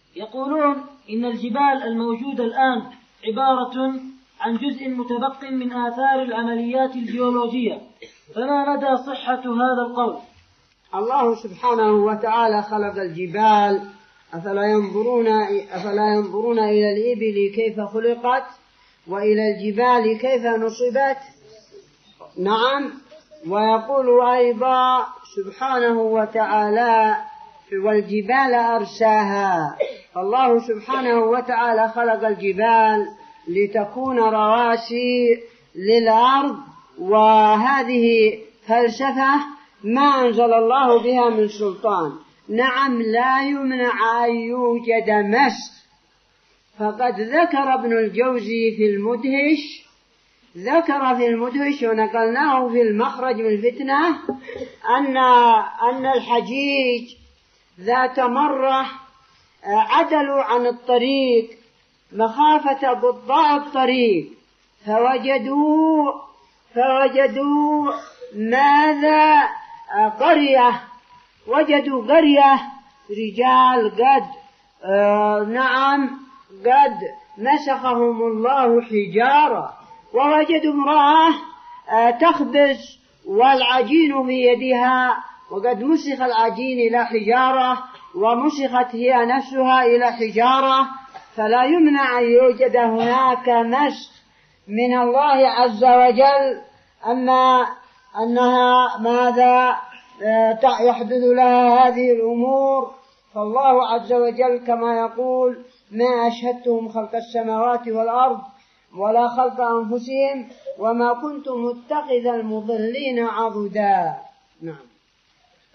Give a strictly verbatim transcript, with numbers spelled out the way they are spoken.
يقولون إن الجبال الموجودة الآن عبارة عن جزء متبق من آثار العمليات الجيولوجية، فما مدى صحة هذا القول؟ الله سبحانه وتعالى خلق الجبال، أفلا ينظرون, أفلا ينظرون إلى الإبل كيف خلقت وإلى الجبال كيف نصبت؟ نعم. ويقول أيضا سبحانه وتعالى والجبال أرساها. الله سبحانه وتعالى خلق الجبال لتكون رواسي للأرض، وهذه فلسفة ما أنزل الله بها من سلطان. نعم، لا يمنع أن يوجد مس، فقد ذكر ابن الجوزي في المدهش ذكر في المدهش ونقلناه في المخرج من الفتنة أن أن الحجيج ذات مرة عدلوا عن الطريق مخافة بضاع الطريق، فوجدوا فوجدوا ماذا قرية وجدوا قرية رجال قد آه نعم قد مسخهم الله حجارة، ووجدوا امرأة آه تخبز والعجين في يدها، وقد مسخ العجين إلى حجارة ومسخت هي نفسها إلى حجارة. فلا يمنع أن يوجد هناك مسخ من الله عز وجل، أما أنها ماذا يحدث لها هذه الأمور، فالله عز وجل كما يقول ما أشهدتهم خلق السماوات والأرض ولا خلق أنفسهم وما كنت متخذ المضلين عضدا. نعم.